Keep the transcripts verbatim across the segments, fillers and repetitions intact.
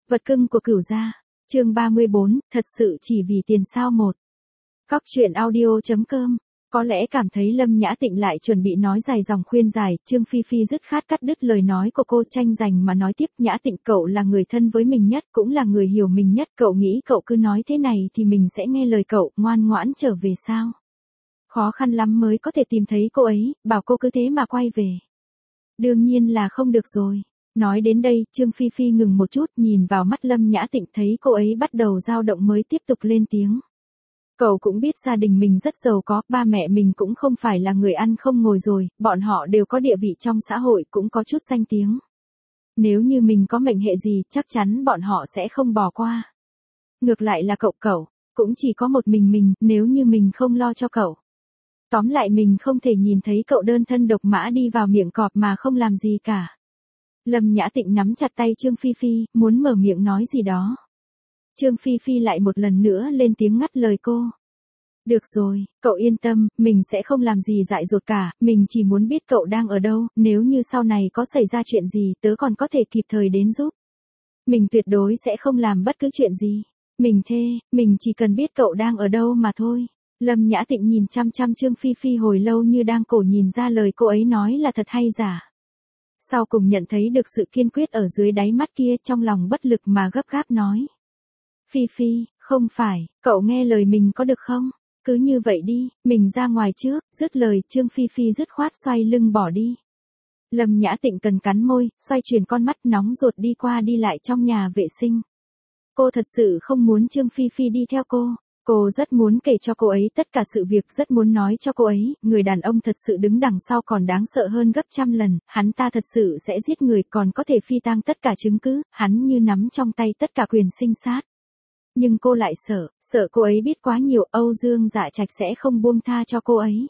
Vật cưng của Cửu gia. Chương ba mươi bốn, thật sự chỉ vì tiền sao một. Cóc truyện audio chấm com. Có lẽ cảm thấy Lâm Nhã Tịnh lại chuẩn bị nói dài dòng khuyên giải, Trương Phi Phi dứt khoát cắt đứt lời nói của cô, tranh giành mà nói tiếp. Nhã Tịnh, cậu là người thân với mình nhất, cũng là người hiểu mình nhất, cậu nghĩ cậu cứ nói thế này thì mình sẽ nghe lời cậu, ngoan ngoãn trở về sao? Khó khăn lắm mới có thể tìm thấy cô ấy, bảo cô cứ thế mà quay về. Đương nhiên là không được rồi. Nói đến đây, Trương Phi Phi ngừng một chút, nhìn vào mắt Lâm Nhã Tịnh, thấy cô ấy bắt đầu dao động mới tiếp tục lên tiếng. Cậu cũng biết gia đình mình rất giàu có, ba mẹ mình cũng không phải là người ăn không ngồi rồi, bọn họ đều có địa vị trong xã hội, cũng có chút danh tiếng. Nếu như mình có mệnh hệ gì, chắc chắn bọn họ sẽ không bỏ qua. Ngược lại là cậu cậu, cũng chỉ có một mình mình, nếu như mình không lo cho cậu. Tóm lại mình không thể nhìn thấy cậu đơn thân độc mã đi vào miệng cọp mà không làm gì cả. Lâm Nhã Tịnh nắm chặt tay Trương Phi Phi, muốn mở miệng nói gì đó. Trương Phi Phi lại một lần nữa lên tiếng ngắt lời cô. Được rồi, cậu yên tâm, mình sẽ không làm gì dại dột cả, mình chỉ muốn biết cậu đang ở đâu, nếu như sau này có xảy ra chuyện gì, tớ còn có thể kịp thời đến giúp. Mình tuyệt đối sẽ không làm bất cứ chuyện gì. Mình thề, mình chỉ cần biết cậu đang ở đâu mà thôi. Lâm Nhã Tịnh nhìn chăm chăm Trương Phi Phi hồi lâu như đang cổ nhìn ra lời cô ấy nói là thật hay giả. Sau cùng nhận thấy được sự kiên quyết ở dưới đáy mắt kia, trong lòng bất lực mà gấp gáp nói. Phi Phi, không phải, cậu nghe lời mình có được không? Cứ như vậy đi, mình ra ngoài trước. Dứt lời, Trương Phi Phi dứt khoát xoay lưng bỏ đi. Lâm Nhã Tịnh cần cắn môi, xoay chuyển con mắt nóng ruột đi qua đi lại trong nhà vệ sinh. Cô thật sự không muốn Trương Phi Phi đi theo cô. Cô rất muốn kể cho cô ấy tất cả sự việc, rất muốn nói cho cô ấy, người đàn ông thật sự đứng đằng sau còn đáng sợ hơn gấp trăm lần, hắn ta thật sự sẽ giết người, còn có thể phi tang tất cả chứng cứ, hắn như nắm trong tay tất cả quyền sinh sát. Nhưng cô lại sợ, sợ cô ấy biết quá nhiều, Âu Dương Dạ Trạch sẽ không buông tha cho cô ấy.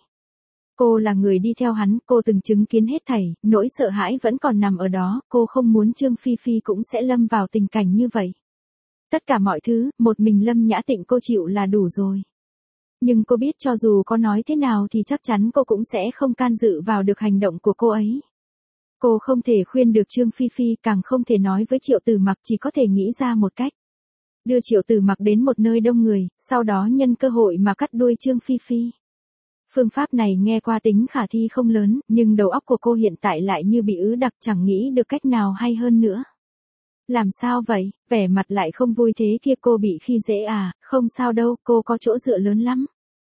Cô là người đi theo hắn, cô từng chứng kiến hết thảy, nỗi sợ hãi vẫn còn nằm ở đó, cô không muốn Trương Phi Phi cũng sẽ lâm vào tình cảnh như vậy. Tất cả mọi thứ, một mình Lâm Nhã Tịnh cô chịu là đủ rồi. Nhưng cô biết cho dù có nói thế nào thì chắc chắn cô cũng sẽ không can dự vào được hành động của cô ấy. Cô không thể khuyên được Trương Phi Phi, càng không thể nói với Triệu Tử Mặc, chỉ có thể nghĩ ra một cách. Đưa Triệu Tử Mặc đến một nơi đông người, sau đó nhân cơ hội mà cắt đuôi Trương Phi Phi. Phương pháp này nghe qua tính khả thi không lớn, nhưng đầu óc của cô hiện tại lại như bị ứ đặc, chẳng nghĩ được cách nào hay hơn nữa. Làm sao vậy, vẻ mặt lại không vui thế kia, cô bị khi dễ à? Không sao đâu, cô có chỗ dựa lớn lắm.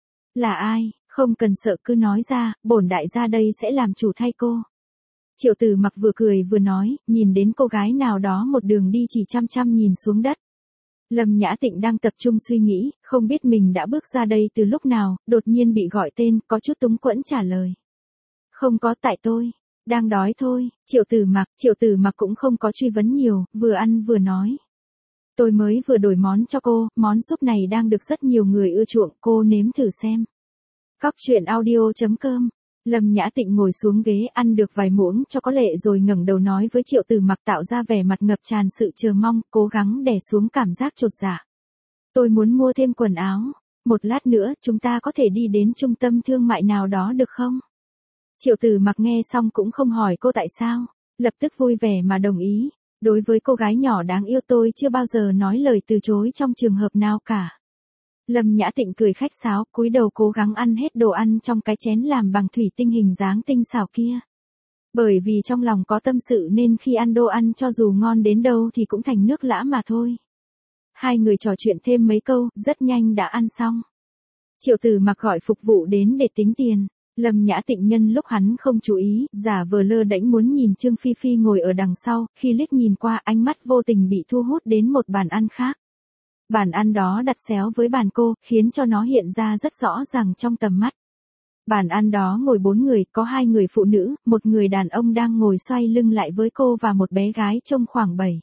Là ai? Không cần sợ, cứ nói ra, bổn đại gia đây sẽ làm chủ thay cô. Triệu Tử Mặc vừa cười vừa nói, nhìn đến cô gái nào đó một đường đi chỉ chăm chăm nhìn xuống đất. Lâm Nhã Tịnh đang tập trung suy nghĩ, không biết mình đã bước ra đây từ lúc nào, đột nhiên bị gọi tên, có chút túng quẫn trả lời. Không có, tại tôi đang đói thôi. Triệu Tử Mặc, Triệu Tử Mặc cũng không có truy vấn nhiều, vừa ăn vừa nói. Tôi mới vừa đổi món cho cô, món súp này đang được rất nhiều người ưa chuộng, cô nếm thử xem. Cóc truyện audio chấm com. Lâm Nhã Tịnh ngồi xuống ghế ăn được vài muỗng cho có lệ rồi ngẩng đầu nói với Triệu Tử Mặc, tạo ra vẻ mặt ngập tràn sự chờ mong, cố gắng đè xuống cảm giác chột dạ. Tôi muốn mua thêm quần áo, một lát nữa chúng ta có thể đi đến trung tâm thương mại nào đó được không? Triệu Tử Mặc nghe xong cũng không hỏi cô tại sao, lập tức vui vẻ mà đồng ý. Đối với cô gái nhỏ đáng yêu tôi chưa bao giờ nói lời từ chối trong trường hợp nào cả. Lâm Nhã Tịnh cười khách sáo, cúi đầu cố gắng ăn hết đồ ăn trong cái chén làm bằng thủy tinh hình dáng tinh xảo kia. Bởi vì trong lòng có tâm sự nên khi ăn đồ ăn cho dù ngon đến đâu thì cũng thành nước lã mà thôi. Hai người trò chuyện thêm mấy câu, rất nhanh đã ăn xong. Triệu Tử Mặc gọi phục vụ đến để tính tiền. Lâm Nhã Tịnh nhân lúc hắn không chú ý, giả vờ lơ đễnh muốn nhìn Trương Phi Phi ngồi ở đằng sau, khi liếc nhìn qua ánh mắt vô tình bị thu hút đến một bàn ăn khác. Bàn ăn đó đặt xéo với bàn cô, khiến cho nó hiện ra rất rõ ràng trong tầm mắt. Bàn ăn đó ngồi bốn người, có hai người phụ nữ, một người đàn ông đang ngồi xoay lưng lại với cô và một bé gái trông khoảng bảy,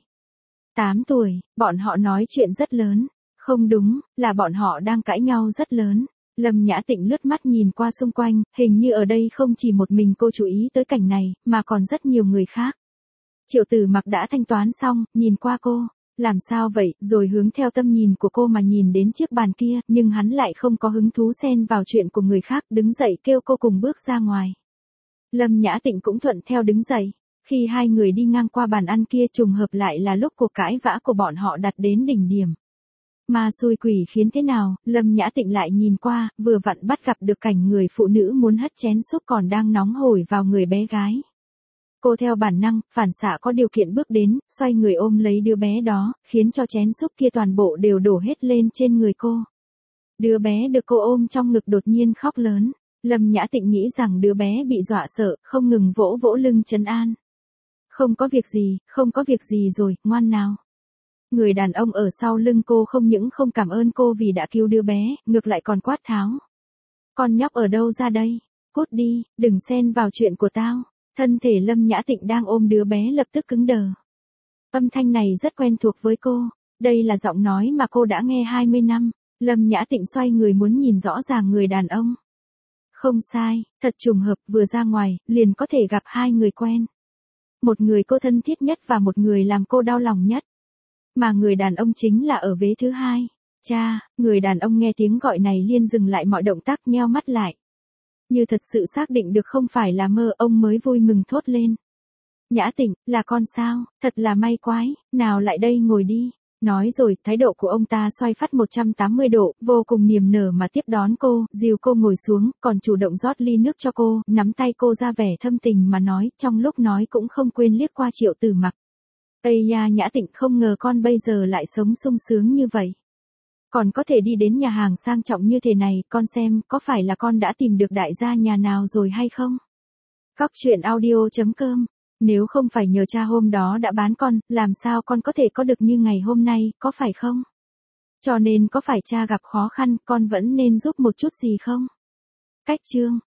tám tuổi, bọn họ nói chuyện rất lớn. Không đúng, là bọn họ đang cãi nhau rất lớn. Lâm Nhã Tịnh lướt mắt nhìn qua xung quanh, hình như ở đây không chỉ một mình cô chú ý tới cảnh này, mà còn rất nhiều người khác. Triệu Tử Mặc đã thanh toán xong, nhìn qua cô, làm sao vậy, rồi hướng theo tâm nhìn của cô mà nhìn đến chiếc bàn kia, nhưng hắn lại không có hứng thú xen vào chuyện của người khác, đứng dậy kêu cô cùng bước ra ngoài. Lâm Nhã Tịnh cũng thuận theo đứng dậy. Khi hai người đi ngang qua bàn ăn kia trùng hợp lại là lúc cuộc cãi vã của bọn họ đặt đến đỉnh điểm. Mà xui quỷ khiến thế nào, Lâm Nhã Tịnh lại nhìn qua, vừa vặn bắt gặp được cảnh người phụ nữ muốn hất chén súp còn đang nóng hổi vào người bé gái. Cô theo bản năng, phản xạ có điều kiện bước đến, xoay người ôm lấy đứa bé đó, khiến cho chén súp kia toàn bộ đều đổ hết lên trên người cô. Đứa bé được cô ôm trong ngực đột nhiên khóc lớn. Lâm Nhã Tịnh nghĩ rằng đứa bé bị dọa sợ, không ngừng vỗ vỗ lưng trấn an. Không có việc gì, không có việc gì rồi, ngoan nào. Người đàn ông ở sau lưng cô không những không cảm ơn cô vì đã cứu đứa bé, ngược lại còn quát tháo. Con nhóc ở đâu ra đây? Cút đi, đừng xen vào chuyện của tao. Thân thể Lâm Nhã Tịnh đang ôm đứa bé lập tức cứng đờ. Âm thanh này rất quen thuộc với cô. Đây là giọng nói mà cô đã nghe hai mươi năm. Lâm Nhã Tịnh xoay người muốn nhìn rõ ràng người đàn ông. Không sai, thật trùng hợp, vừa ra ngoài, liền có thể gặp hai người quen. Một người cô thân thiết nhất và một người làm cô đau lòng nhất. Mà người đàn ông chính là ở vế thứ hai. Cha, người đàn ông nghe tiếng gọi này liền dừng lại mọi động tác, nheo mắt lại. Như thật sự xác định được không phải là mơ, ông mới vui mừng thốt lên. Nhã Tịnh, là con sao, thật là may quái, nào lại đây ngồi đi. Nói rồi, thái độ của ông ta xoay phắt một trăm tám mươi độ, vô cùng niềm nở mà tiếp đón cô, dìu cô ngồi xuống, còn chủ động rót ly nước cho cô, nắm tay cô ra vẻ thâm tình mà nói, trong lúc nói cũng không quên liếc qua Triệu Tử Mặc. Ây da, Nhã Tịnh, không ngờ con bây giờ lại sống sung sướng như vậy. Còn có thể đi đến nhà hàng sang trọng như thế này, con xem, có phải là con đã tìm được đại gia nhà nào rồi hay không? Cóc truyện audio chấm com. Nếu không phải nhờ cha hôm đó đã bán con, làm sao con có thể có được như ngày hôm nay, có phải không? Cho nên có phải cha gặp khó khăn, con vẫn nên giúp một chút gì không? Cách chương